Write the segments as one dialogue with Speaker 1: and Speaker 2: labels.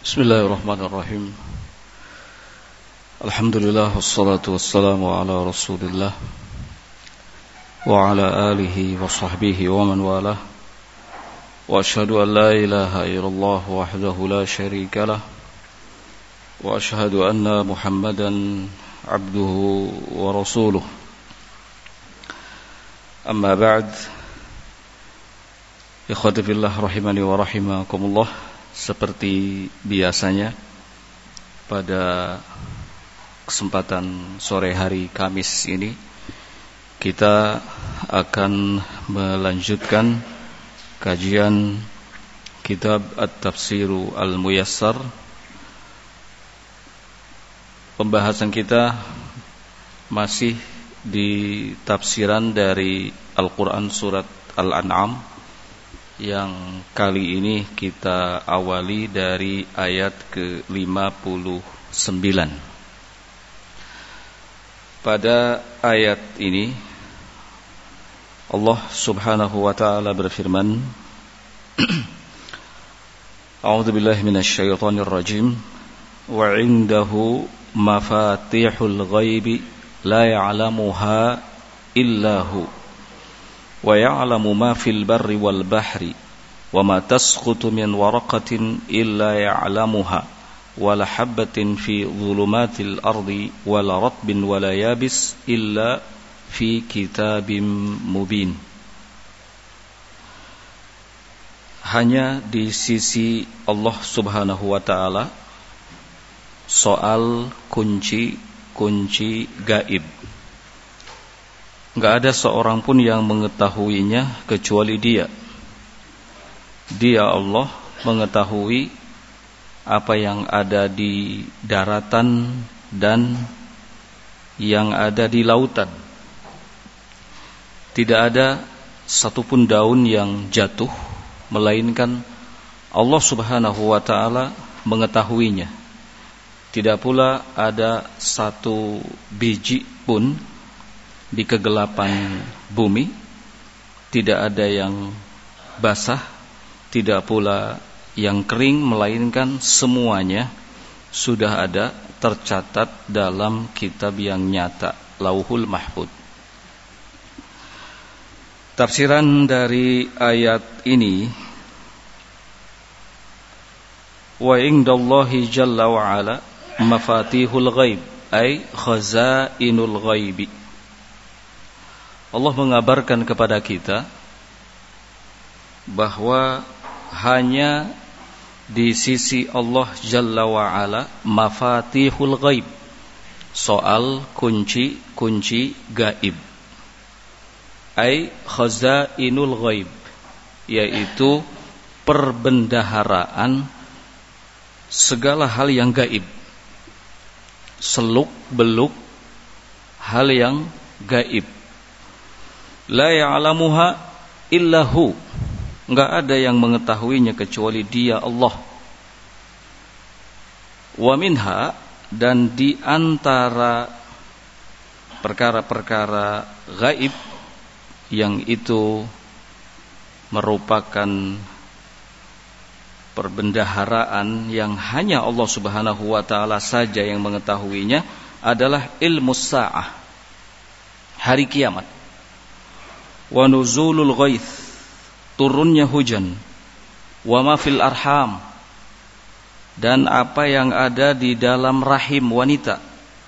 Speaker 1: Bismillahirrahmanirrahim. Alhamdulillah wassalatu wassalamu ala Rasulillah wa ala alihi wa sahbihi wa man walah. Wa ashhadu an la ilaha illallah wahdahu la syarika lah wa ashhadu anna Muhammadan abduhu wa rasuluh. Amma ba'd. Ikhwati fillah rahimani wa rahimakumullah. Seperti biasanya pada kesempatan sore hari Kamis ini kita akan melanjutkan kajian kitab At-Tafsiru Al-Muyassar. Pembahasan kita masih di tafsiran dari Al-Quran surat Al-An'am, yang kali ini kita awali dari ayat ke-59. Pada ayat ini Allah subhanahu wa ta'ala berfirman, A'udzu billahi minasy syaithanir rajim, wa 'indahu mafatihul ghaibi la ya'lamuha illa hu wa ya'lamu ma fil barri wal bahri wa ma tasqutu min waraqatin illa ya'lamuha wa la habatin fi dhulumatil ardi wa la ratbin wa la yabis illa fi kitabim mubin. Hanya di sisi Allah subhanahu wa ta'ala soal kunci-kunci gaib, enggak ada seorang pun yang mengetahuinya kecuali Dia. Dia Allah mengetahui apa yang ada di daratan dan yang ada di lautan. Tidak ada satupun daun yang jatuh melainkan Allah subhanahu wa ta'ala mengetahuinya. Tidak pula ada satu biji pun di kegelapan bumi, tidak ada yang basah, tidak pula yang kering, melainkan semuanya sudah ada tercatat dalam kitab yang nyata, Lauhul Mahfuz. Tafsiran dari ayat ini, wa indallahi jalla wa ala mafatihul ghaib ay khazainul ghaibi. Allah mengabarkan kepada kita bahwa hanya di sisi Allah Jalla wa'ala mafatihul ghaib, soal kunci-kunci gaib, ay khazainul ghaib, yaitu perbendaharaan segala hal yang gaib, seluk-beluk hal yang gaib. La ya'lamuha illahu, enggak ada yang mengetahuinya kecuali Dia Allah. Wa minha, dan di antara perkara-perkara gaib yang itu merupakan perbendaharaan yang hanya Allah subhanahu wa ta'ala saja yang mengetahuinya, adalah ilmu sa'ah, hari kiamat, wa nuzulul ghaith, turunnya hujan, wa ma fil arham, dan apa yang ada di dalam rahim wanita,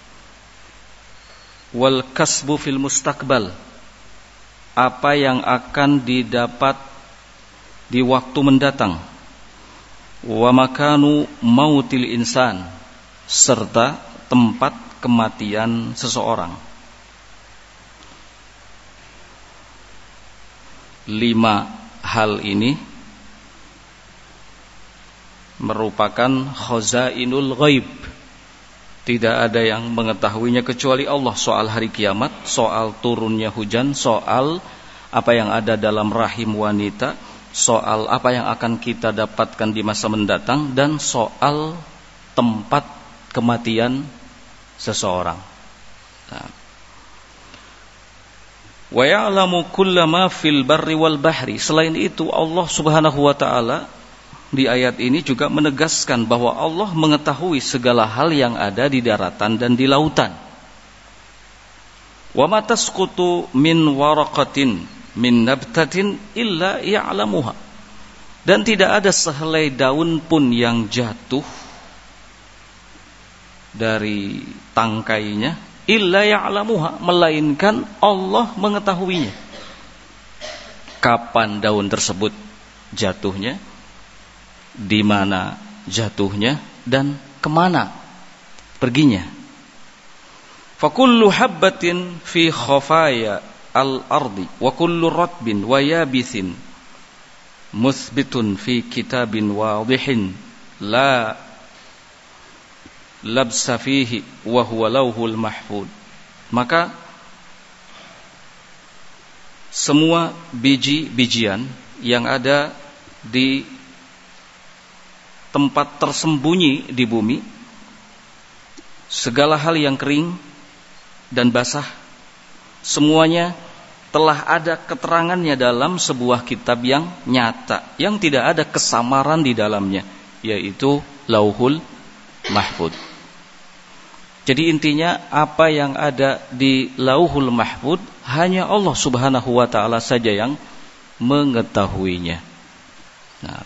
Speaker 1: wal kasbu fil mustaqbal, apa yang akan didapat di waktu mendatang, wa makanu mautil insan, serta tempat kematian seseorang. 5 hal ini merupakan khazainul ghaib. Tidak ada yang mengetahuinya kecuali Allah. Soal hari kiamat, soal turunnya hujan, soal apa yang ada dalam rahim wanita, soal apa yang akan kita dapatkan di masa mendatang, dan soal tempat kematian seseorang. Wa ya'lamu kullama fil barri wal bahri. Selain itu Allah subhanahu wa ta'ala di ayat ini juga menegaskan bahwa Allah mengetahui segala hal yang ada di daratan dan di lautan. Wa ma tasqutu min waraqatin min nabtatin illa ya'lamuha. Dan tidak ada sehelai daun pun yang jatuh dari tangkainya illa ya'lamuha, melainkan Allah mengetahuinya. Kapan daun tersebut jatuhnya, di mana jatuhnya, dan kemana perginya. Fakullu habbatin fi khafaya al-ardi wa kullu ratbin wa yabithin muthbitun fi kitabin wadihin la labsa fihi wa huwa lauhul mahfud. Maka semua biji-bijian yang ada di tempat tersembunyi di bumi, segala hal yang kering dan basah, semuanya telah ada keterangannya dalam sebuah kitab yang nyata, yang tidak ada kesamaran di dalamnya, yaitu Lauhul Mahfud. Jadi intinya apa yang ada di Lauhul Mahfud hanya Allah Subhanahu wa ta'ala saja yang mengetahuinya. Nah,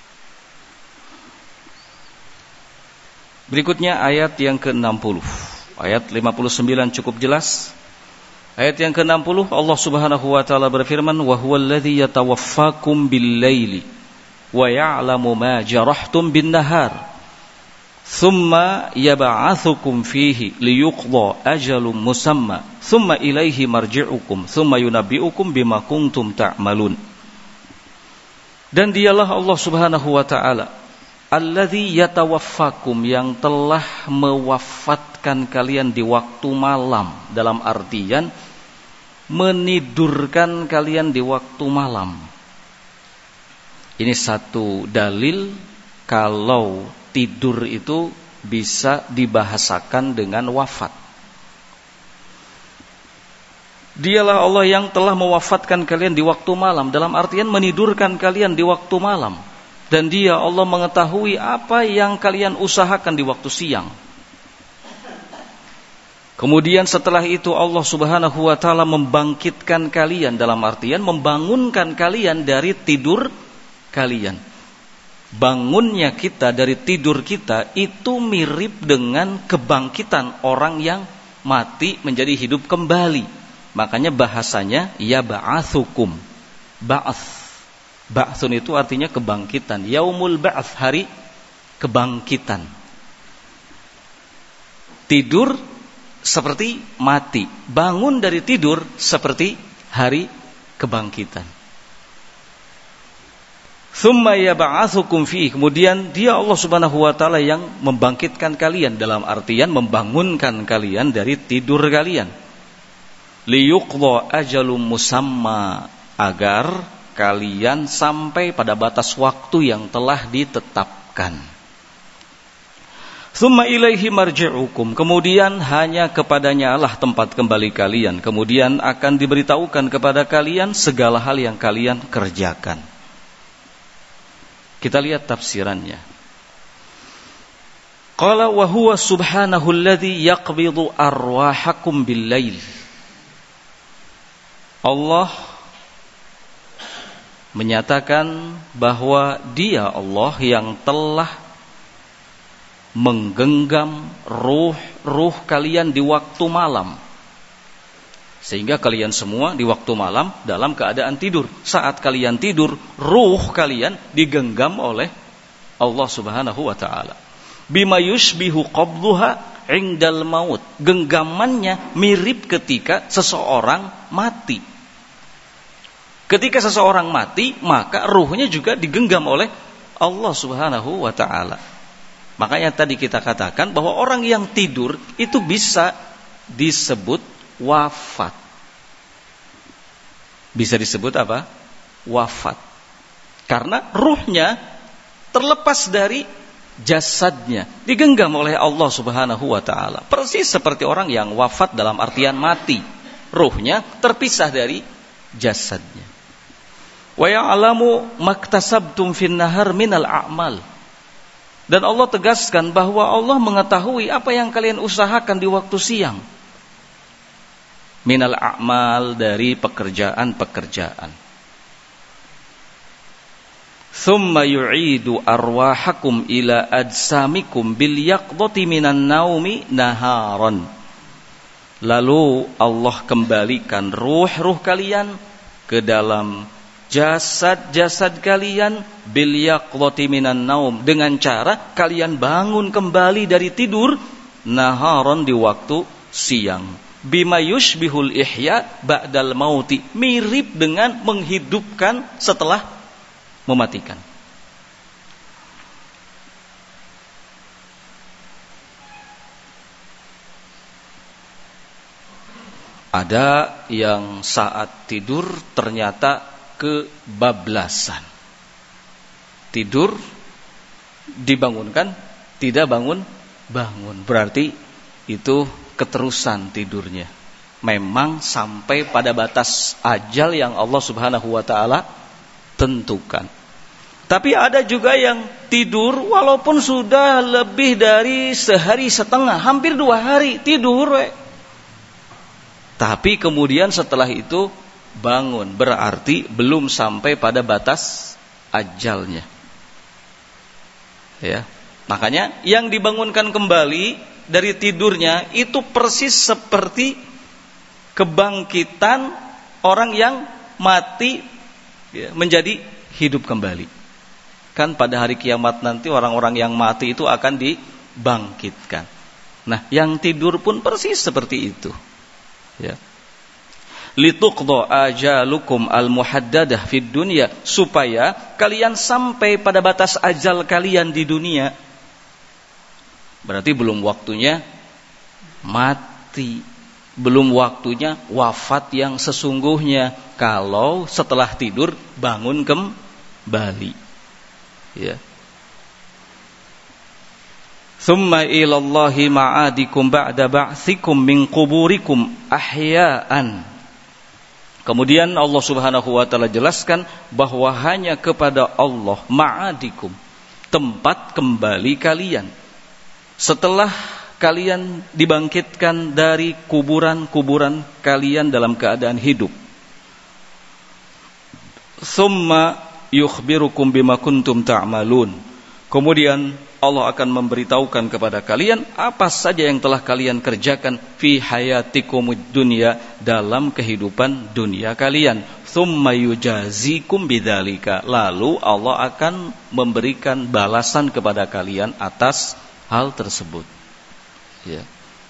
Speaker 1: berikutnya ayat yang ke-60. Ayat 59 cukup jelas. Ayat yang ke-60 Allah Subhanahu wa ta'ala berfirman, wa huwallazi yatawaffakum bil-laili wa ya'lamu ma jarahtum bin-nahar thumma yab'atsukum fihi liyuqda ajalun musamma thumma ilaihi marji'ukum thumma yunabbi'ukum bima kuntum ta'malun. Dan dialah Allah Subhanahu wa ta'ala alladzi yatawaffakum, yang telah mewafatkan kalian di waktu malam, dalam artian menidurkan kalian di waktu malam. Ini satu dalil kalau tidur itu bisa dibahasakan dengan wafat. Dialah Allah yang telah mewafatkan kalian di waktu malam, dalam artian menidurkan kalian di waktu malam. Dan Dia Allah mengetahui apa yang kalian usahakan di waktu siang. Kemudian setelah itu Allah Subhanahu wa ta'ala membangkitkan kalian, dalam artian membangunkan kalian dari tidur kalian. Bangunnya kita dari tidur kita itu mirip dengan kebangkitan orang yang mati menjadi hidup kembali. Makanya bahasanya ya ba'atsukum. Ba'tsun itu artinya kebangkitan. Yaumul ba'ts, hari kebangkitan. Tidur seperti mati, bangun dari tidur seperti hari kebangkitan. Tsumma yab'atsukum fihi, kemudian Dia Allah Subhanahu wa ta'ala yang membangkitkan kalian, dalam artian membangunkan kalian dari tidur kalian. Liyuqda ajalum musamma, agar kalian sampai pada batas waktu yang telah ditetapkan. Tsumma ilaihi marji'ukum, kemudian hanya kepadanya lah tempat kembali kalian. Kemudian akan diberitahukan kepada kalian segala hal yang kalian kerjakan. Kita lihat tafsirannya. Qala wa huwa subhanahu alladhi yaqbidu arwahakum bil-lail. Allah menyatakan bahwa Dia Allah yang telah menggenggam ruh kalian di waktu malam. Sehingga kalian semua di waktu malam dalam keadaan tidur. Saat kalian tidur, ruh kalian digenggam oleh Allah Subhanahu wa ta'ala. Bima yushbihu qabduha indal maut. Genggamannya mirip ketika seseorang mati. Ketika seseorang mati, maka ruhnya juga digenggam oleh Allah Subhanahu wa ta'ala. Makanya tadi kita katakan bahwa orang yang tidur itu bisa disebut wafat. Bisa disebut apa? Wafat. Karena ruhnya terlepas dari jasadnya, digenggam oleh Allah Subhanahu wa ta'ala. Persis seperti orang yang wafat dalam artian mati. Ruhnya terpisah dari jasadnya. Wa ya'lamu maktasabtum fin nahar minal a'mal. Dan Allah tegaskan bahwa Allah mengetahui apa yang kalian usahakan di waktu siang. Minal a'mal, dari pekerjaan-pekerjaan. Thumma yu'idu arwahakum ila ajsamikum bil yaqdati minan naumi naharan. Lalu Allah kembalikan ruh-ruh kalian ke dalam jasad-jasad kalian bil yaqdati minan naum, dengan cara kalian bangun kembali dari tidur naharan, di waktu siang. Bima yushbihul ihya ba'dal mauti, mirip dengan menghidupkan setelah mematikan. Ada yang saat tidur ternyata kebablasan. Tidur, dibangunkan, tidak bangun. Berarti itu keterusan tidurnya. Memang sampai pada batas ajal yang Allah Subhanahu wa ta'ala tentukan. Tapi ada juga yang tidur walaupun sudah lebih dari sehari setengah, hampir 2 hari tidur. Tapi kemudian setelah itu bangun, berarti belum sampai pada batas ajalnya. Ya. Makanya yang dibangunkan kembali dari tidurnya itu persis seperti kebangkitan orang yang mati, ya, menjadi hidup kembali. Kan pada hari kiamat nanti orang-orang yang mati itu akan dibangkitkan. Nah, yang tidur pun persis seperti itu. Ya. Lituqda ajalukum al-muhaddadah fid dunya, supaya kalian sampai pada batas ajal kalian di dunia. Berarti belum waktunya mati, belum waktunya wafat yang sesungguhnya. Kalau setelah tidur bangun kembali, ya. Tsumma ilallahi ma'adikum ba'da ba'tsikum min quburikum ahya'an. Kemudian Allah Subhanahu wa ta'ala jelaskan bahwa hanya kepada Allah ma'adikum, tempat kembali kalian setelah kalian dibangkitkan dari kuburan-kuburan kalian dalam keadaan hidup. Tsumma yukhbirukum bima kuntum ta'malun. Kemudian Allah akan memberitahukan kepada kalian apa saja yang telah kalian kerjakan fi hayatikumud dunya, dalam kehidupan dunia kalian. Tsumma yujazikum bidzalika. Lalu Allah akan memberikan balasan kepada kalian atas hal tersebut. Ya.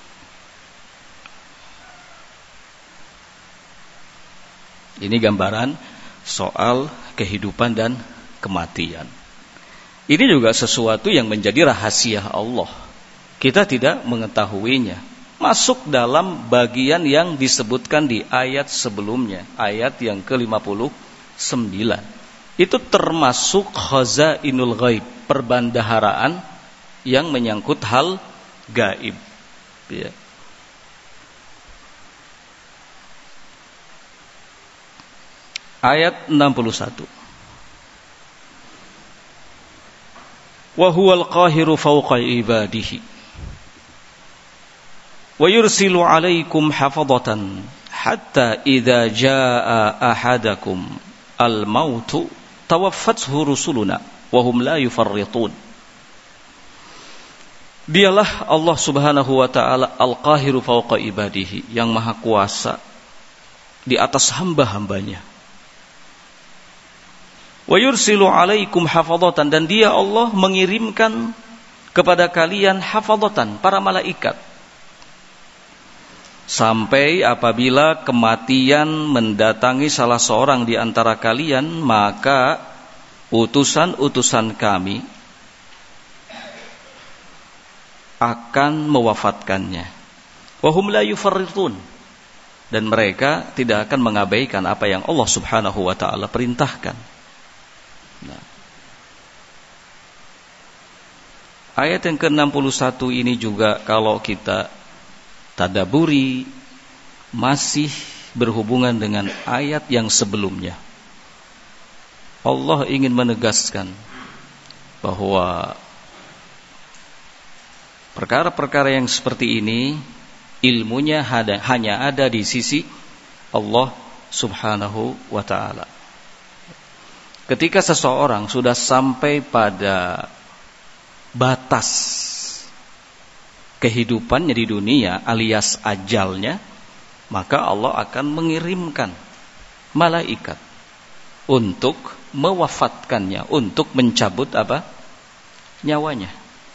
Speaker 1: Ini gambaran soal kehidupan dan kematian. Ini juga sesuatu yang menjadi rahasia Allah. Kita tidak mengetahuinya. Masuk dalam bagian yang disebutkan di ayat sebelumnya, ayat yang ke-59. Itu termasuk khazainul ghaib, perbendaharaan yang menyangkut hal gaib. Ya. Ayat 61. Wa huwal qahiru fawqa ibadihi wa yursilu 'alaikum hafadatan hatta idza jaa ahadakum al-mautu tawaffathu rusuluna wa hum la yufarritun. Dialah Allah Subhanahu wa ta'ala al-qahiru fawqa ibadihi, yang maha kuasa di atas hamba-hambanya. Wa yursilu 'alaikum hafadatan, dan dia Allah mengirimkan kepada kalian hafadatan, para malaikat. Sampai apabila kematian mendatangi salah seorang di antara kalian, maka utusan-utusan kami akan mewafatkannya. Wahum la yufarritun, dan mereka tidak akan mengabaikan apa yang Allah Subhanahu wa ta'ala perintahkan. Nah. Ayat yang ke-61 ini juga kalau kita tadaburi masih berhubungan dengan ayat yang sebelumnya. Allah ingin menegaskan bahwa perkara-perkara yang seperti ini ilmunya hanya ada di sisi Allah Subhanahu wa ta'ala. Ketika seseorang sudah sampai pada batas kehidupannya di dunia alias ajalnya, maka Allah akan mengirimkan malaikat untuk mewafatkannya, untuk mencabut nyawanya.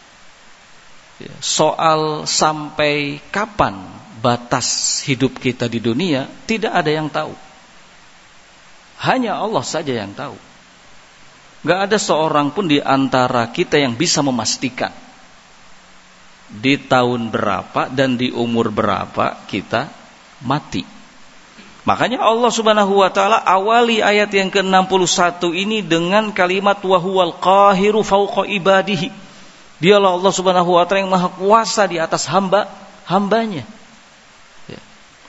Speaker 1: Soal sampai kapan batas hidup kita di dunia tidak ada yang tahu. Hanya Allah saja yang tahu. Gak ada seorang pun di antara kita yang bisa memastikan di tahun berapa dan di umur berapa kita mati. Makanya Allah Subhanahu wa ta'ala awali ayat yang ke-61 ini dengan kalimat wa huwal qahiru fawqa ibadihi. Dialah Allah Subhanahu wa ta'ala yang maha kuasa di atas hambanya. Ya.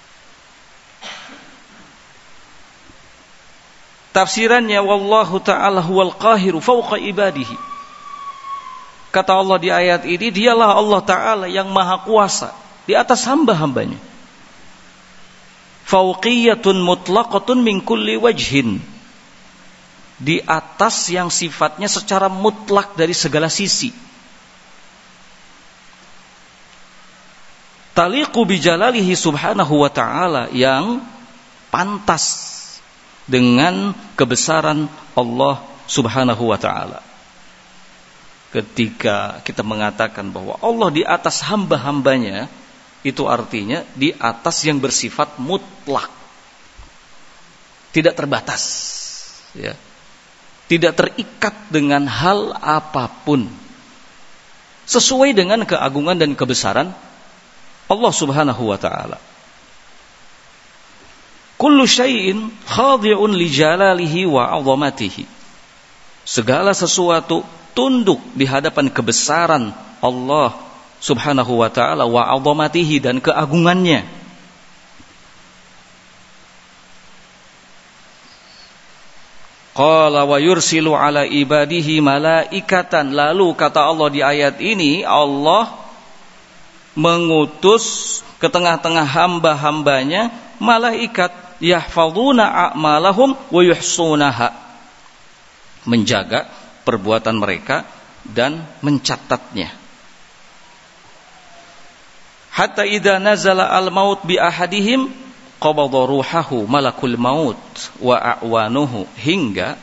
Speaker 1: Tafsirannya wallahu ta'ala huwal qahiru fawqa ibadihi. Kata Allah di ayat ini, dialah Allah Ta'ala yang maha kuasa di atas hamba-hambanya. Fauqiyatun mutlaqatun min kulli wajhin. Di atas yang sifatnya secara mutlak dari segala sisi. Taliqu bijalalihi subhanahu wa ta'ala, yang pantas dengan kebesaran Allah Subhanahu wa ta'ala. Ketika kita mengatakan bahwa Allah di atas hamba-hambanya, itu artinya di atas yang bersifat mutlak, tidak terbatas, ya. Tidak terikat dengan hal apapun, sesuai dengan keagungan dan kebesaran Allah Subhanahu wa ta'ala. Kullu syai'in khadi'un li jalalihi wa 'azamatihi. Segala sesuatu tunduk di hadapan kebesaran Allah Subhanahu wa ta'ala wa 'azamatihi, dan keagungannya. Qala wa yursilu ala ibadihi malaikatan. Lalu kata Allah di ayat ini, Allah mengutus ke tengah-tengah hamba-hambanya malaikat yahfazuna a'malahum wa yuhsunaha, menjaga perbuatan mereka dan mencatatnya. Hatta idza nazala al-maut bi ahadihim qabadha ruhahu malakul maut wa a'wanuhu, hingga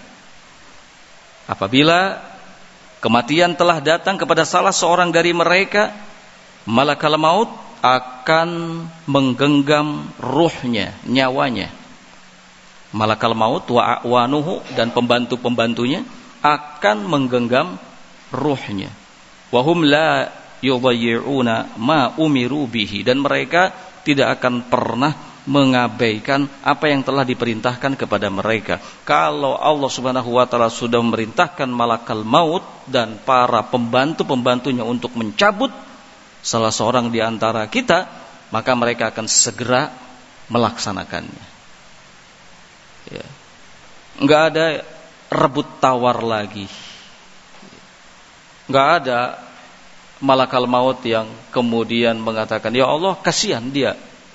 Speaker 1: apabila kematian telah datang kepada salah seorang dari mereka, malakal maut akan menggenggam ruhnya, nyawanya. Malakal maut wa a'wanuhu, dan pembantu-pembantunya akan menggenggam ruhnya. Wa hum la yudayyi'una ma umiru bihi, dan mereka tidak akan pernah mengabaikan apa yang telah diperintahkan kepada mereka. Kalau Allah Subhanahu wa ta'ala sudah memerintahkan malakal maut dan para pembantu-pembantunya untuk mencabut salah seorang di antara kita, maka mereka akan segera melaksanakannya. Ya. Enggak ada rebut tawar lagi. Enggak ada malakal maut yang kemudian mengatakan, ya Allah, kasihan dia,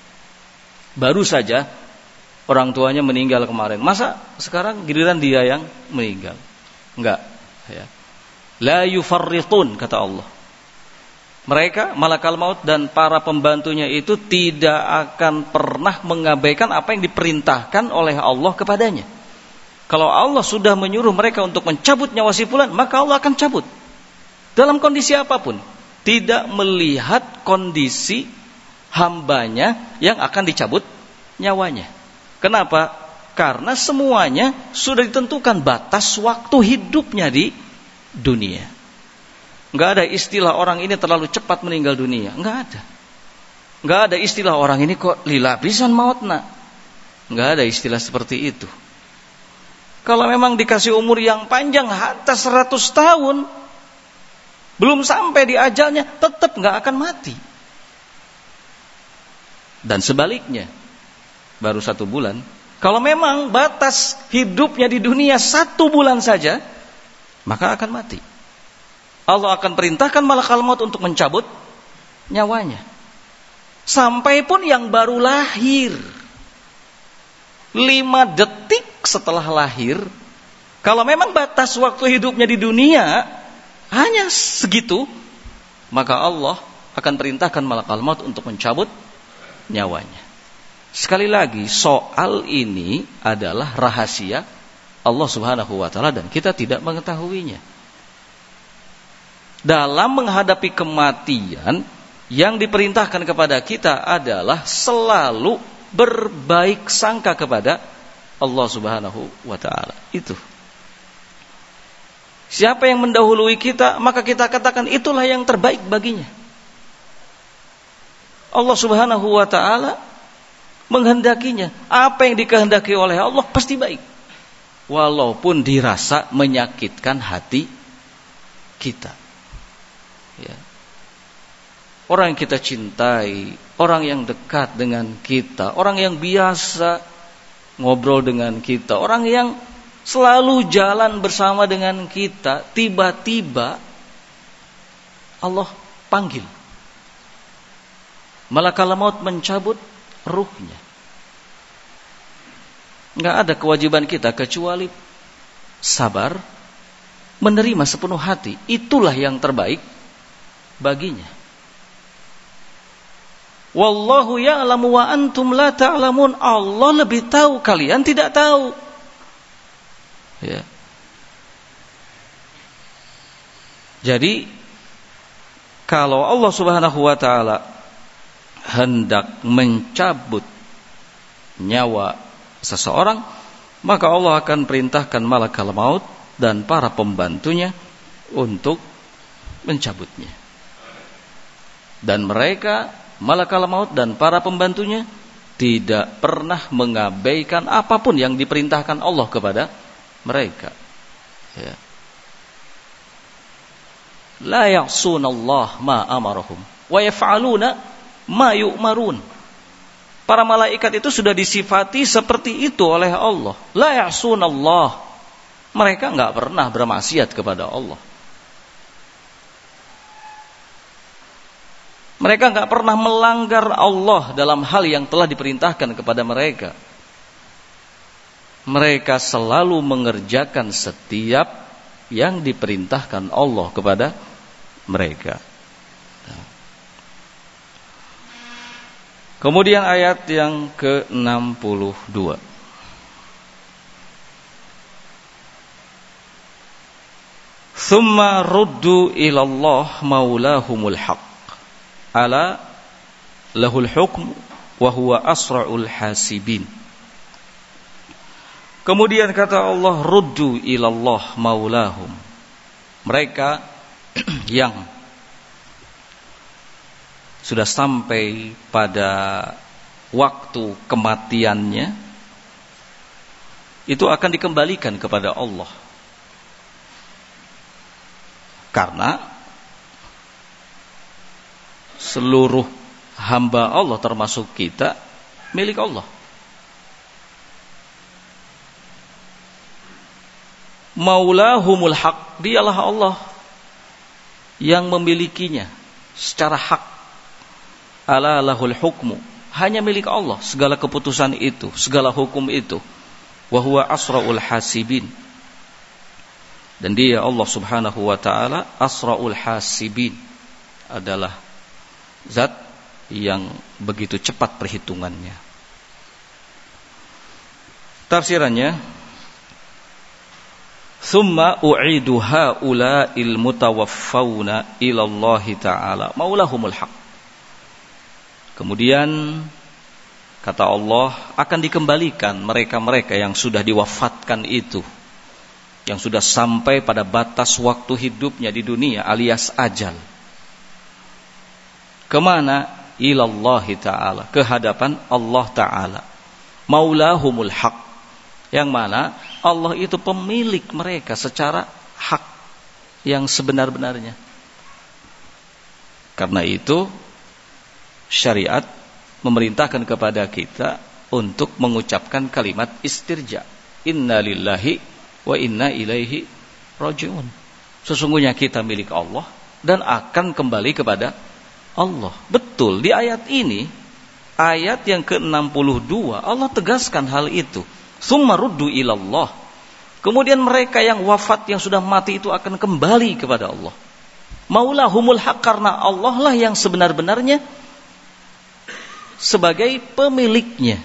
Speaker 1: baru saja orang tuanya meninggal kemarin, masa sekarang giliran dia yang meninggal? Enggak, ya. La yufarritun, kata Allah. Mereka, malakal maut dan para pembantunya itu tidak akan pernah mengabaikan apa yang diperintahkan oleh Allah kepadanya. Kalau Allah sudah menyuruh mereka untuk mencabut nyawa si fulan, maka Allah akan cabut. Dalam kondisi apapun. Tidak melihat kondisi hambanya yang akan dicabut nyawanya. Kenapa? Karena semuanya sudah ditentukan batas waktu hidupnya di dunia. Enggak ada istilah orang ini terlalu cepat meninggal dunia. Enggak ada. Enggak ada istilah orang ini kok lila pisan mautna. Enggak ada istilah seperti itu. Kalau memang dikasih umur yang panjang hatta 100 tahun, belum sampai di ajalnya, tetap enggak akan mati. Dan sebaliknya, baru 1 bulan Kalau memang batas hidupnya di dunia 1 bulan saja, maka akan mati. Allah akan perintahkan malakal maut untuk mencabut nyawanya. Sampai pun yang baru lahir 5 detik setelah lahir, kalau memang batas waktu hidupnya di dunia hanya segitu, maka Allah akan perintahkan malakal maut untuk mencabut nyawanya. Sekali lagi, soal ini adalah rahasia Allah Subhanahu wa ta'ala dan kita tidak mengetahuinya. Dalam menghadapi kematian, yang diperintahkan kepada kita adalah selalu berbaik sangka kepada Allah Subhanahu wa ta'ala. Itu. Siapa yang mendahului kita, maka kita katakan itulah yang terbaik baginya. Allah Subhanahu wa ta'ala menghendakinya. Apa yang dikehendaki oleh Allah pasti baik. Walaupun dirasa menyakitkan hati kita. Ya. Orang yang kita cintai, orang yang dekat dengan kita, orang yang biasa ngobrol dengan kita, orang yang selalu jalan bersama dengan kita, tiba-tiba Allah panggil. Malakal maut mencabut ruhnya. Enggak ada kewajiban kita kecuali sabar, menerima sepenuh hati. Itulah yang terbaik baginya. Wallahu ya'lamu wa antum la ta'lamun. Allah lebih tahu, kalian tidak tahu. Ya. Jadi kalau Allah Subhanahu wa ta'ala hendak mencabut nyawa seseorang, maka Allah akan perintahkan malakal maut dan para pembantunya untuk mencabutnya. Dan mereka, malakal maut dan para pembantunya, tidak pernah mengabaikan apapun yang diperintahkan Allah kepada mereka. Ya. La ya'sunallah ma amarahum wa yaf'aluna ma yu'marun. Para malaikat itu sudah disifati seperti itu oleh Allah. La ya'sunallah. Mereka enggak pernah bermaksiat kepada Allah. Mereka enggak pernah melanggar Allah dalam hal yang telah diperintahkan kepada mereka. Mereka selalu mengerjakan setiap yang diperintahkan Allah kepada mereka. Kemudian ayat yang ke-62. Thumma ruddu ilallah maulahumul haq. Ala lahul hukm wa huwa asra'ul hasibin. Kemudian kata Allah, ruddu ilallah maulahum. Mereka yang sudah sampai pada waktu kematiannya, itu akan dikembalikan kepada Allah. Karena seluruh hamba Allah termasuk kita milik Allah. Maulahumul haq, dialah Allah yang memilikinya secara hak. Ala lahul hukmu, hanya milik Allah segala keputusan itu, segala hukum itu. Wa huwa asra'ul hasibin, dan dia Allah Subhanahu wa ta'ala asra'ul hasibin, adalah zat yang begitu cepat perhitungannya. Tafsirannya, thumma u'idu ha'ula'il mutawaffawna ilallahi ta'ala maulahumul haq. Kemudian kata Allah, akan dikembalikan mereka-mereka yang sudah diwafatkan itu, yang sudah sampai pada batas waktu hidupnya di dunia alias ajal. Kemana? Ilallahi ta'ala, ke hadapan Allah ta'ala. Maulahumul haq, yang mana Allah itu pemilik mereka secara hak yang sebenar-benarnya. Karena itu syariat memerintahkan kepada kita untuk mengucapkan kalimat istirja. Inna lillahi wa inna ilaihi raji'un. Sesungguhnya kita milik Allah dan akan kembali kepada Allah. Betul, di ayat ini, ayat yang ke-62, Allah tegaskan hal itu. Tsumma ruddu ilallah. Kemudian mereka yang wafat, yang sudah mati itu akan kembali kepada Allah. Maulahumul haq, karena Allah lah yang sebenar-benarnya sebagai pemiliknya.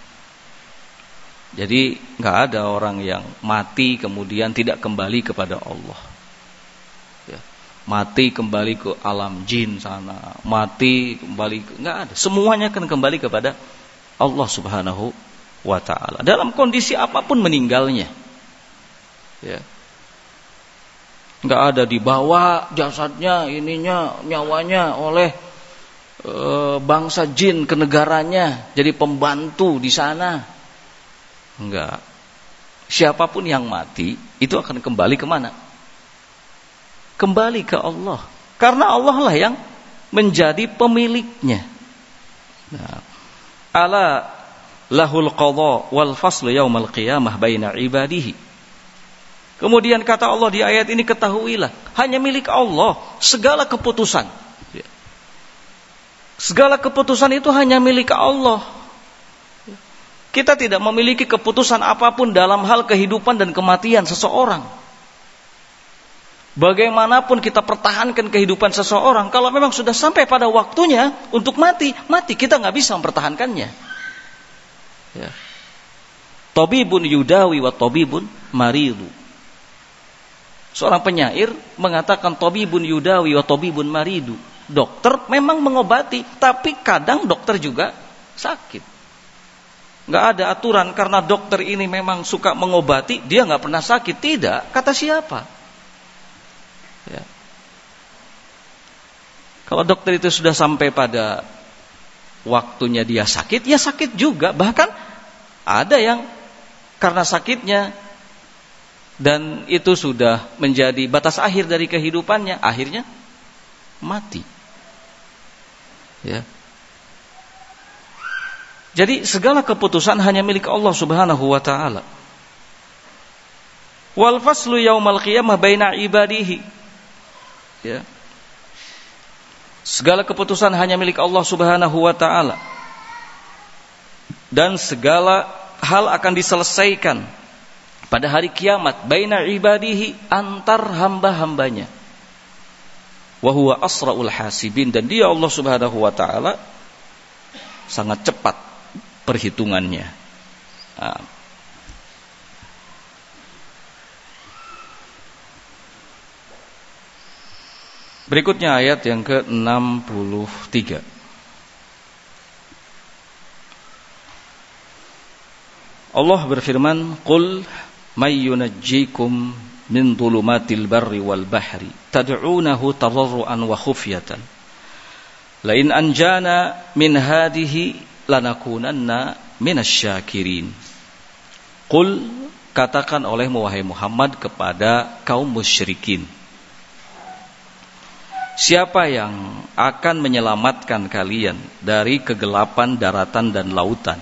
Speaker 1: Jadi nggak ada orang yang mati kemudian tidak kembali kepada Allah. Ya. Mati kembali ke alam jin sana, mati kembali nggak ada. Semuanya akan kembali kepada Allah Subhanahu wa Ta'ala. Dalam kondisi apapun meninggalnya. Ya. Nggak ada dibawa jasadnya, ininya, nyawanya oleh bangsa jin ke negaranya, jadi pembantu di sana. Enggak. Siapapun yang mati itu akan kembali kemana? Kembali ke Allah. Karena Allah lah yang menjadi pemiliknya. Nah, ala lahul qadha wal fasl yaumal qiyamah baina ibadihi. Kemudian kata Allah di ayat ini, ketahuilah, hanya milik Allah segala keputusan. Segala keputusan itu hanya milik Allah. Kita tidak memiliki keputusan apapun dalam hal kehidupan dan kematian seseorang. Bagaimanapun kita pertahankan kehidupan seseorang, kalau memang sudah sampai pada waktunya untuk mati, kita nggak bisa mempertahankannya. Ya. Tabibun yudawi wa tabibun maridu. Seorang penyair mengatakan tabibun yudawi wa tabibun maridu. Dokter memang mengobati, tapi kadang dokter juga sakit. Nggak ada aturan karena dokter ini memang suka mengobati, dia nggak pernah sakit. Tidak, kata siapa? Ya. Kalau dokter itu sudah sampai pada waktunya dia sakit, ya sakit juga. Bahkan ada yang karena sakitnya dan itu sudah menjadi batas akhir dari kehidupannya, akhirnya mati. Ya. Jadi segala keputusan hanya milik Allah Subhanahu wa Ta'ala. Wal faslu yaumal qiyamah baina ibadihi. Ya. Segala keputusan hanya milik Allah Subhanahu wa Ta'ala. Dan segala hal akan diselesaikan pada hari kiamat baina ibadihi, antar hamba-hambanya. Wa huwa asraul hasibin, dan dia Allah Subhanahu wa Ta'ala sangat cepat perhitungannya. Nah. Berikutnya ayat yang ke-63. Allah berfirman, "Qul may yunajjikum min dhulumatil barri wal bahri tad'uunahu tadarruan wa khufyatan la in anjana min hadhihi lanakunanna minasyakirin." Qul, katakan olehmu wahai Muhammad kepada kaum musyrikin, siapa yang akan menyelamatkan kalian dari kegelapan daratan dan lautan?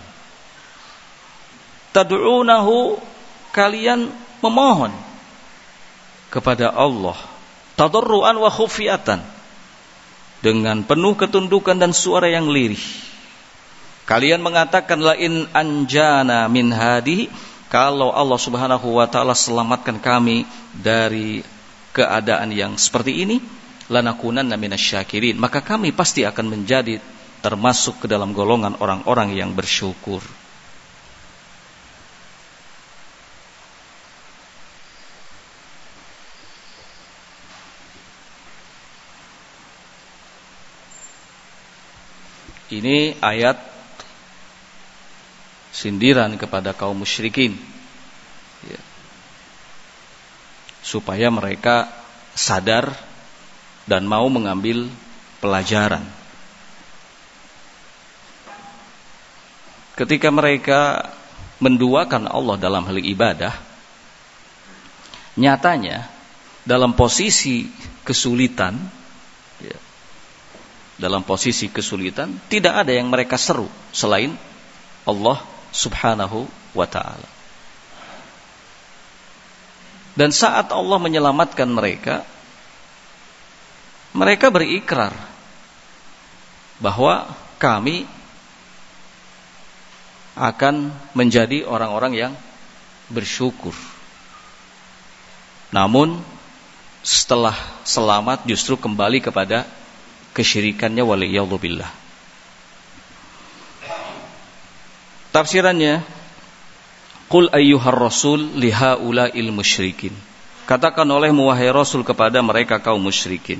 Speaker 1: Tad'unahu, kalian memohon kepada Allah, tadarruan wa khufyatan, dengan penuh ketundukan dan suara yang lirih. Kalian mengatakan, la in anjana min hadihi, kalau Allah Subhanahu wa Ta'ala selamatkan kami dari keadaan yang seperti ini, lanakunanna minasyakirin, maka kami pasti akan menjadi termasuk ke dalam golongan orang-orang yang bersyukur. Ini ayat sindiran kepada kaum musyrikin, ya, supaya mereka sadar dan mau mengambil pelajaran. Ketika mereka menduakan Allah dalam hal ibadah, nyatanya dalam posisi kesulitan, ya, dalam posisi kesulitan tidak ada yang mereka seru selain Allah Subhanahu wa ta'ala. Dan saat Allah menyelamatkan mereka, mereka berikrar bahwa kami akan menjadi orang-orang yang bersyukur. Namun setelah selamat justru kembali kepada kesyirikannya, waliyadzubillah. Tafsirannya, qul ayyuhar rasul lihaula'il musyrikin. Katakan olehmu wahai Rasul kepada mereka kaum musyrikin.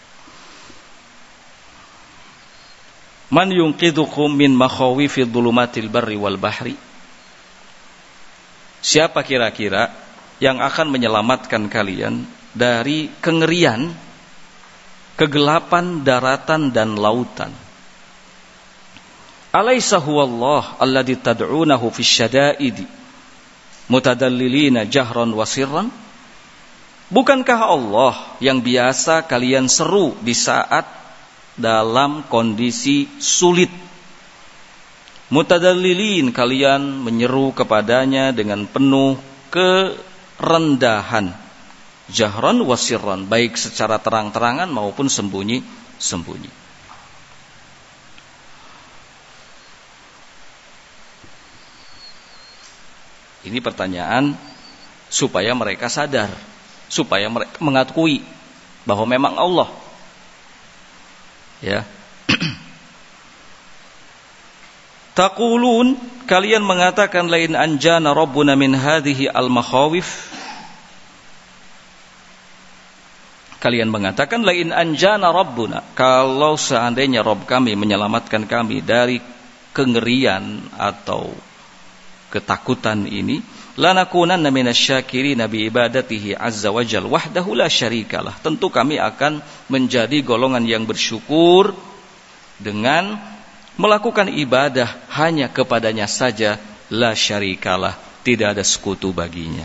Speaker 1: Man yunqidhukum min makhawifid dhulumatil barri wal bahri. Siapa kira-kira yang akan menyelamatkan kalian dari kengerian, kegelapan daratan dan lautan? Alaysa huwallah alladzi tad'unahu fisyada'idi mutadallilina jahran wa sirran? Bukankah Allah yang biasa kalian seru di saat dalam kondisi sulit? Mutadallilin, kalian menyeru kepadanya dengan penuh kerendahan. Jahran wa sirran, baik secara terang-terangan maupun sembunyi-sembunyi. Ini pertanyaan supaya mereka sadar, supaya mereka mengakui bahwa memang Allah. Ya. Taqulun, kalian mengatakan lain anjana rabbuna min hadhihi al-makhawif. Kalian mengatakan lain anjana rabbuna, kalau seandainya Rabb kami menyelamatkan kami dari kengerian atau ketakutan ini, lanakunanna minasyakirina bi ibadatihi azza wajal wahdahu la syarikalah. Tentu kami akan menjadi golongan yang bersyukur dengan melakukan ibadah hanya kepadanya saja, la syarikalah, tidak ada sekutu baginya.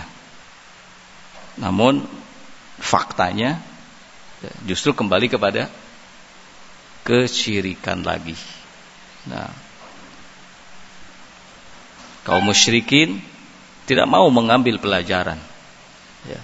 Speaker 1: Namun faktanya justru kembali kepada kesyirikan lagi. Nah, kaum musyrikin tidak mau mengambil pelajaran. Ya.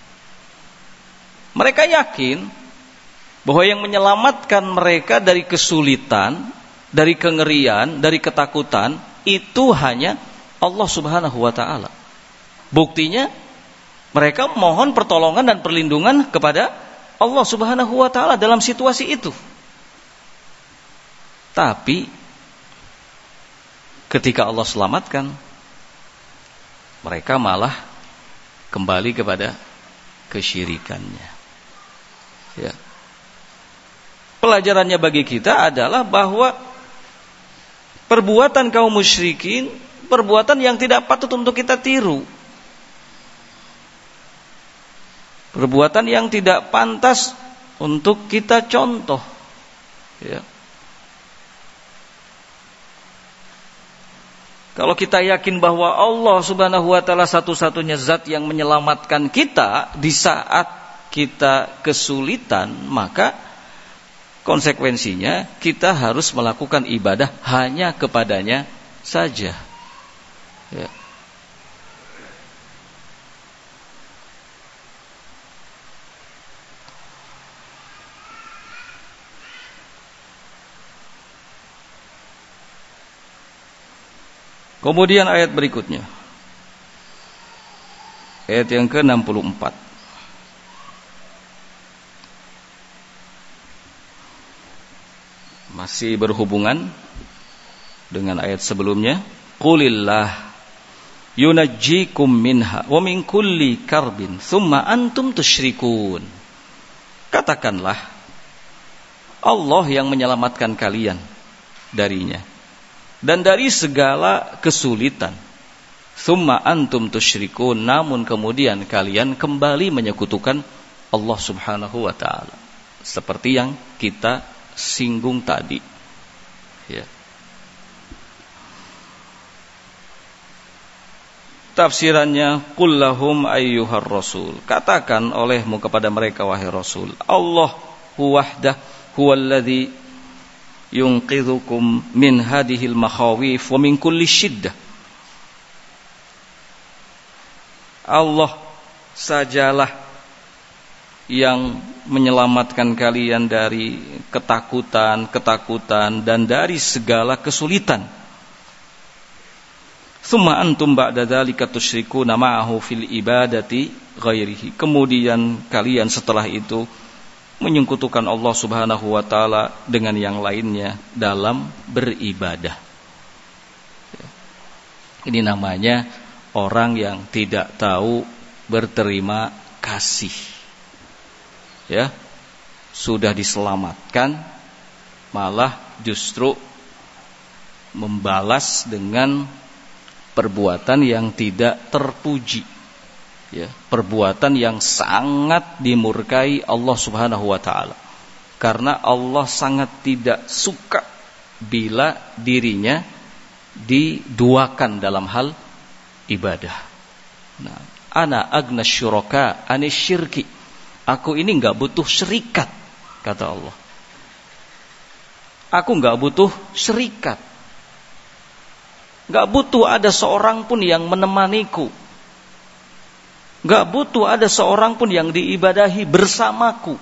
Speaker 1: Mereka yakin bahwa yang menyelamatkan mereka dari kesulitan, dari kengerian, dari ketakutan, itu hanya Allah Subhanahu wa ta'ala. Buktinya mereka mohon pertolongan dan perlindungan kepada Allah Subhanahu wa ta'ala dalam situasi itu. Tapi ketika Allah selamatkan, mereka malah kembali kepada kesyirikannya. Ya. Pelajarannya bagi kita adalah bahwa perbuatan kaum musyrikin, perbuatan yang tidak patut untuk kita tiru. Perbuatan yang tidak pantas untuk kita contoh. Ya. Kalau kita yakin bahwa Allah Subhanahu wa ta'ala satu-satunya zat yang menyelamatkan kita di saat kita kesulitan, maka konsekuensinya kita harus melakukan ibadah hanya kepadanya saja. Ya. Kemudian ayat berikutnya, ayat yang ke-64. Masih berhubungan dengan ayat sebelumnya. Qulillah yunajjikum minha wa min kulli karbin thumma antum tusyrikun. Katakanlah, Allah yang menyelamatkan kalian darinya dan dari segala kesulitan. Thumma antum tusyrikun, namun kemudian kalian kembali menyekutukan Allah Subhanahu wa ta'ala. Seperti yang kita singgung tadi. Ya. Tafsirannya, qul lahum ayyuhar rasul. Katakan olehmu kepada mereka wahai Rasul, Allah wahdah huwallazi yunqidhukum min hadhil makhawif wa min kulli syiddah. Allah sajalah yang menyelamatkan kalian dari ketakutan dan dari segala kesulitan. Tsumma antum ba'da dzalika tusyrikuna ma'ahu fil ibadati ghairihi. Kemudian kalian setelah itu menyekutukan Allah Subhanahu wa taala dengan yang lainnya dalam beribadah. Ini namanya orang yang tidak tahu berterima kasih. Ya, sudah diselamatkan malah justru membalas dengan perbuatan yang tidak terpuji. Ya, perbuatan yang sangat dimurkai Allah Subhanahu wa taala. Karena Allah sangat tidak suka bila dirinya diduakan dalam hal ibadah. Nah, ana agna syuraka anis syirki. Aku ini enggak butuh syirikat, kata Allah. Aku enggak butuh syirikat. Enggak butuh ada seorang pun yang menemaniku. Enggak butuh ada seorang pun yang diibadahi bersamaku.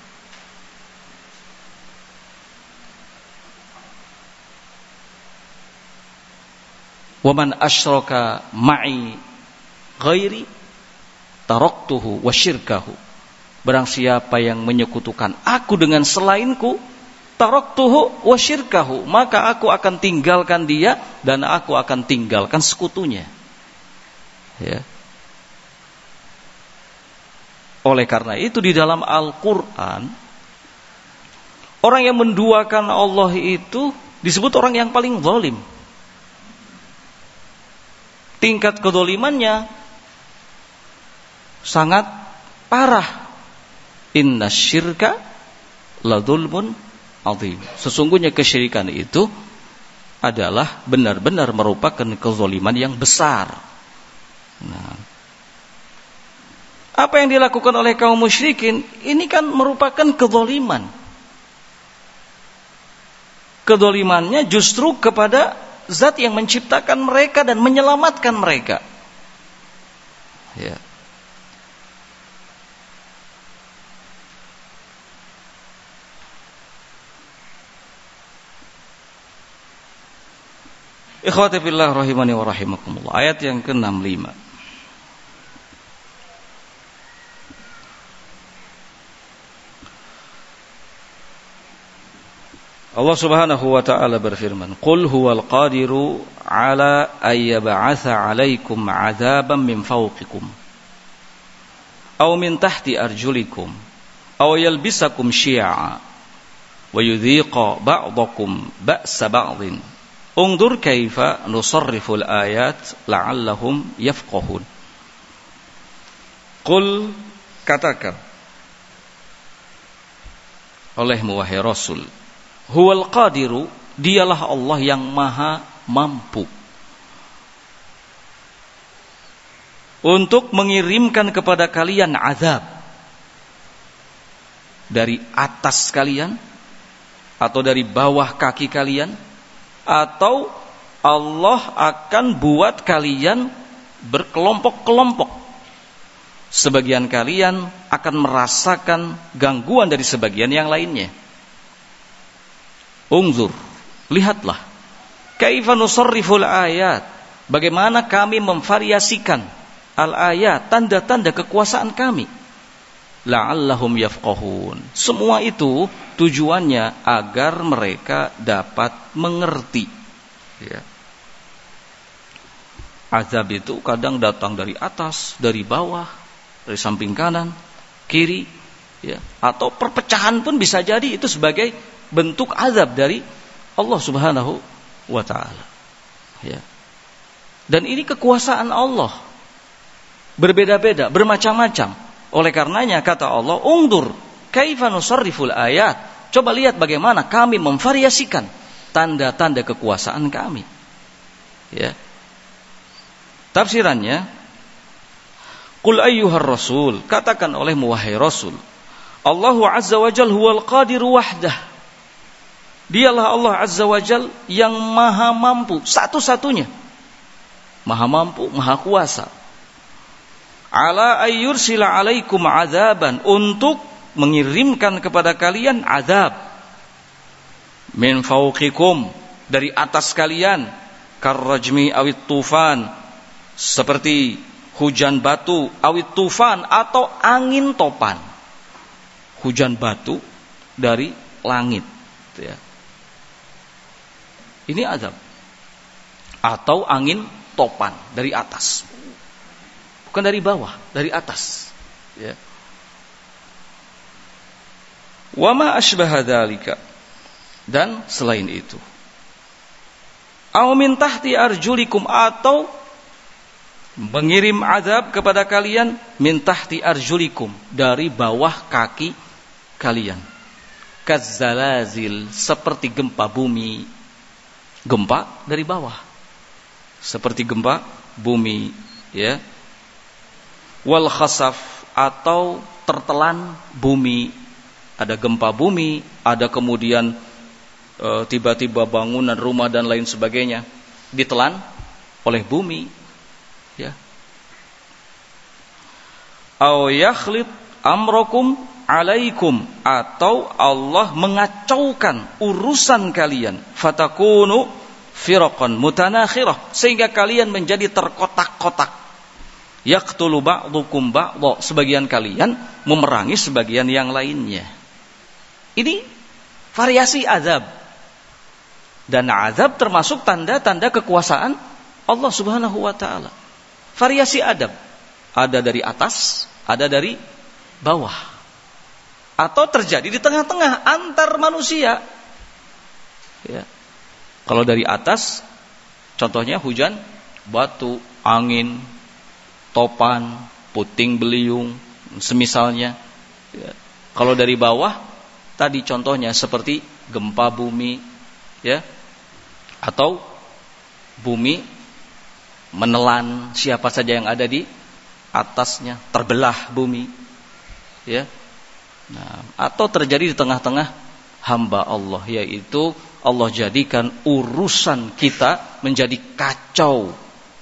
Speaker 1: Wa man asyraka ma'i ghairi taraktuhu wa syirkahu. Barang siapa yang menyekutukan aku dengan selainku, taraktuhu wa syirkahu, maka aku akan tinggalkan dia dan aku akan tinggalkan sekutunya. Ya. Oleh karena itu di dalam Al-Quran, orang yang menduakan Allah itu disebut orang yang paling zalim. Tingkat kedolimannya sangat parah. Inna syirka la dzulmun adzim. Sesungguhnya kesyirikan itu adalah benar-benar merupakan kezaliman yang besar. Nah, apa yang dilakukan oleh kaum musyrikin ini kan merupakan kezaliman. Kezalimannya justru kepada zat yang menciptakan mereka dan menyelamatkan mereka. Ya. Ikhwati fillah rahimani wa rahimakumullah. Ayat yang ke-65. Allah Subhanahu wa ta'ala berfirman, "Qul huwal qadiru 'ala ay yab'atsa 'alaikum 'adzaban min fawqikum aw min tahti arjulikum aw yalbisakum syi'a wa yudhiqa ba'dakum ba'sa ba'dhin. Unzur kaifa nusarriful ayat la'allahum yafqahun." Qul, katakan olehmu wahai Rasul, huwal qadiru, dialah Allah yang maha mampu untuk mengirimkan kepada kalian azab dari atas kalian atau dari bawah kaki kalian, atau Allah akan buat kalian berkelompok-kelompok. Sebagian kalian akan merasakan gangguan dari sebagian yang lainnya. Unzur, lihatlah, kaifa nusarriful ayat, bagaimana kami memvariasikan al-ayat, tanda-tanda kekuasaan kami, la'allahum yafqahun. Semua itu tujuannya agar mereka dapat mengerti. Ya. Azab itu kadang datang dari atas, dari bawah, dari samping kanan, kiri, ya. Atau perpecahan pun bisa jadi itu sebagai bentuk azab dari Allah Subhanahu wa ta'ala. Ya. Dan ini kekuasaan Allah, berbeda-beda, bermacam-macam. Oleh karenanya kata Allah, "Ungdur kaifa nusarriful ayat." Coba lihat bagaimana kami memvariasikan tanda-tanda kekuasaan kami. Ya. Tafsirannya, qul ayyuhar rasul, katakan olehmu wahai Rasul, Allahu azza wa jalla huwal qadiru wahdah. Dialah Allah azza wa jalla yang maha mampu, satu-satunya. Maha mampu, maha kuasa. ala ayyursila alaikum azaban, untuk mengirimkan kepada kalian azab, min fauqikum, dari atas kalian, karrajmi awit tufan, seperti hujan batu, awit tufan, atau angin topan. Hujan batu dari langit, ya. Ini azab. Atau angin topan dari atas, bukan dari bawah, dari atas, ya. Wa ma asbaha dzalika, dan selain itu. Aw min tahti arjulikum, atau mengirim azab kepada kalian min tahti arjulikum, dari bawah kaki kalian. Kazzalazil, seperti gempa bumi. Gempa dari bawah, seperti gempa bumi, ya. Wal khasaf, atau tertelan bumi. Ada gempa bumi, ada kemudian tiba-tiba bangunan rumah dan lain sebagainya ditelan oleh bumi, ya. Aw yakhlit amrakum alaikum, atau Allah mengacaukan urusan kalian, fatakunu firaqan mutanakhirah, sehingga kalian menjadi terkotak-kotak. Yaqtulu ba'dukum ba'dha, sebagian kalian memerangi sebagian yang lainnya. Ini variasi azab. Dan azab termasuk tanda-tanda kekuasaan Allah Subhanahu wa taala. Variasi azab, ada dari atas, ada dari bawah. Atau terjadi di tengah-tengah antar manusia, ya. Kalau dari atas, contohnya hujan batu, angin topan, puting beliung, semisalnya, ya. Kalau dari bawah, tadi contohnya seperti gempa bumi, ya, atau bumi menelan siapa saja yang ada di atasnya, terbelah bumi, ya. Nah, atau terjadi di tengah-tengah hamba Allah, yaitu Allah jadikan urusan kita menjadi kacau.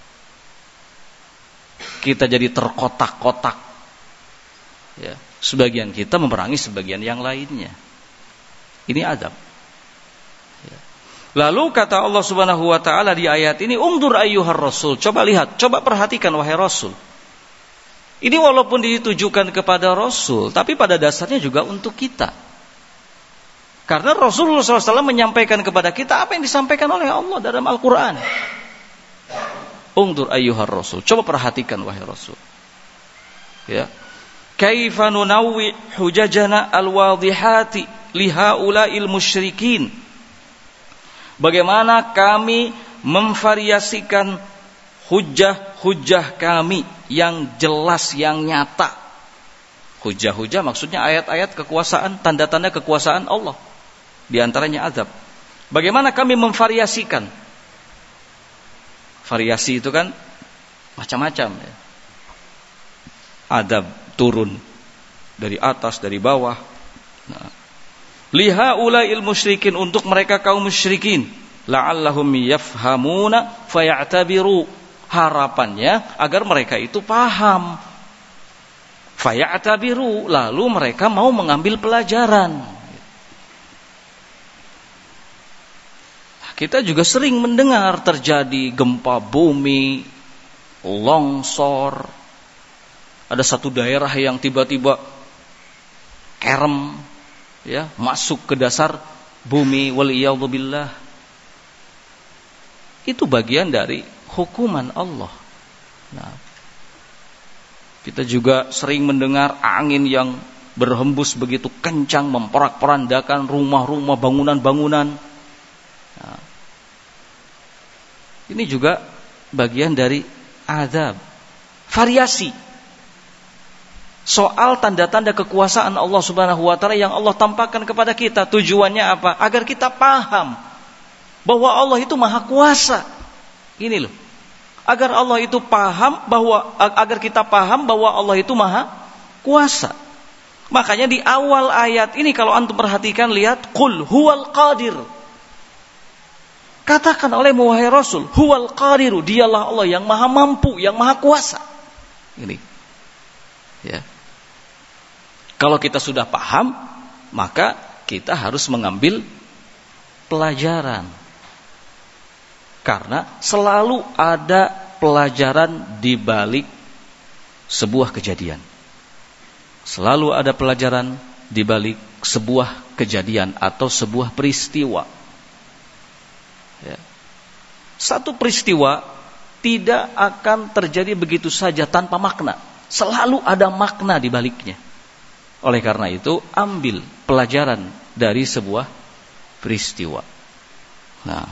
Speaker 1: Kita jadi terkotak-kotak, ya. Sebagian kita memerangi sebagian yang lainnya. Ini azab, ya. Lalu kata Allah Subhanahu wa taala di ayat ini, "Undur ayyuhar rasul." Coba lihat, coba perhatikan wahai Rasul. Ini walaupun ditujukan kepada Rasul, tapi pada dasarnya juga untuk kita. Karena Rasulullah SAW menyampaikan kepada kita apa yang disampaikan oleh Allah dalam Al-Quran. Undur ayyuhar rasul. Coba perhatikan wahai Rasul, ya. Kaifa nunawwi hujajana alwadihati lihaula'il musyrikin. Bagaimana kami memvariasikan hujah-hujah kami yang jelas, yang nyata. Hujah-hujah maksudnya ayat-ayat kekuasaan, tanda-tanda kekuasaan Allah. Di antaranya azab. Bagaimana kami memvariasikan? Variasi itu kan macam-macam, ya. Azab turun dari atas, dari bawah. Nah, lihaula'il musyrikin, untuk mereka kaum musyrikin, la'allahum yafhamuna faya'tabiru, harapannya agar mereka itu paham, faya'tabiru, lalu mereka mau mengambil pelajaran. Kita juga sering mendengar terjadi gempa bumi, longsor. Ada satu daerah yang tiba-tiba kerem, ya, masuk ke dasar bumi, waliyadzubillah. Itu bagian dari hukuman Allah. Nah, kita juga sering mendengar angin yang berhembus begitu kencang, memporak-porandakan rumah-rumah, bangunan-bangunan. Nah, ini juga bagian dari azab. Variasi soal tanda-tanda kekuasaan Allah Subhanahu wa taala yang Allah tampakkan kepada kita. Tujuannya apa? Agar kita paham bahwa Allah itu maha kuasa. Ini loh. Agar Allah itu paham bahwa, agar kita paham bahwa Allah itu maha kuasa. Makanya di awal ayat ini kalau antum perhatikan, lihat, qul huwal qadir. Katakan oleh Muhammad Rasul, huwal qadiru, dialah Allah yang maha mampu, yang maha kuasa. Ini. Ya. Kalau kita sudah paham, maka kita harus mengambil pelajaran. Karena selalu ada pelajaran di balik sebuah kejadian. Selalu ada pelajaran di balik sebuah kejadian atau sebuah peristiwa. Ya. Satu peristiwa tidak akan terjadi begitu saja tanpa makna. Selalu ada makna di baliknya. Oleh karena itu, ambil pelajaran dari sebuah peristiwa. Nah,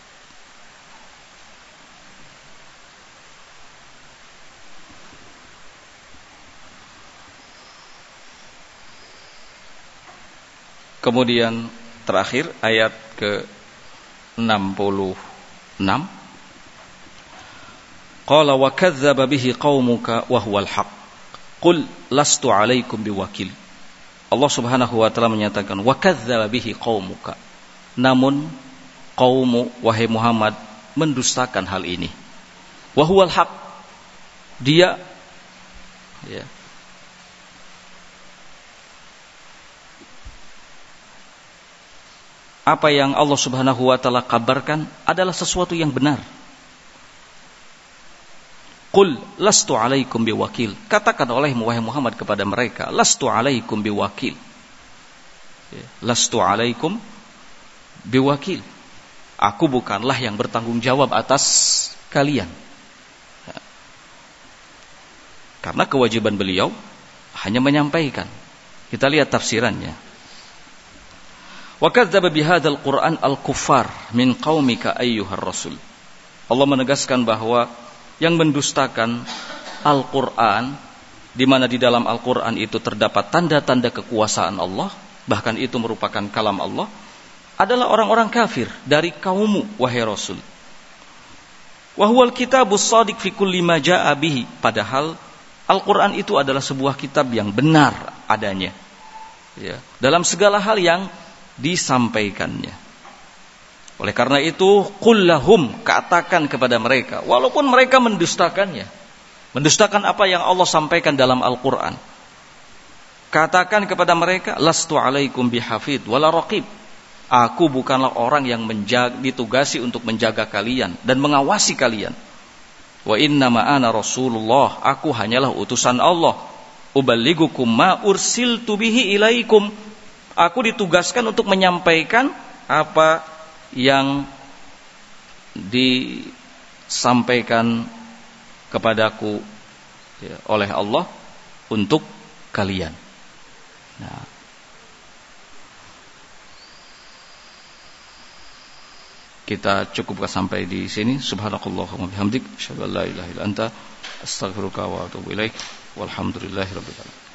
Speaker 1: kemudian terakhir ayat ke-66. Qala wa kadzdzaba bihi qaumuka wa huwal haqq. Qul lastu 'alaikum biwakil. Allah Subhanahu wa taala menyatakan wa kadzdzaba bihi qaumuka. Namun qaummu wahai Muhammad mendustakan hal ini. Wa huwal haqq. Dia ya, apa yang Allah Subhanahu wa taala kabarkan adalah sesuatu yang benar. Qul lastu 'alaikum biwakil. Katakan olehmu wahai Muhammad kepada mereka, lastu 'alaikum biwakil. Lastu 'alaikum biwakil. Aku bukanlah yang bertanggung jawab atas kalian. Karena kewajiban beliau hanya menyampaikan. Kita lihat tafsirannya. Wa kadzdzaba bihadzal Qur'an al-kuffar min qaumika ayyuhar rasul. Allah menegaskan bahwa yang mendustakan Al-Qur'an, di mana di dalam Al-Qur'an itu terdapat tanda-tanda kekuasaan Allah, bahkan itu merupakan kalam Allah, adalah orang-orang kafir dari kaummu wahai Rasul. Wa huwal kitabus shadiq fi kulli ma jaa'a bihi. Padahal Al-Qur'an itu adalah sebuah kitab yang benar adanya. Ya, dalam segala hal yang disampaikannya. Oleh karena itu, qul lahum, katakan kepada mereka, walaupun mereka mendustakannya, mendustakan apa yang Allah sampaikan dalam Al-Qur'an. Katakan kepada mereka, lastu 'alaikum bihafidz wala raqib. Aku bukanlah orang yang ditugasi untuk menjaga kalian dan mengawasi kalian. Wa innama ana rasulullah, aku hanyalah utusan Allah. Uballigukum ma ursiltu bihi ilaikum. Aku ditugaskan untuk menyampaikan apa yang disampaikan kepadaku ya, oleh Allah untuk kalian. Nah, kita cukupkan sampai di sini. Subhanakallahumma bihamdik, asyhadu an la ilaha illa anta, astaghfiruka wa atubu ilaik. Walhamdulillahirabbil alamin.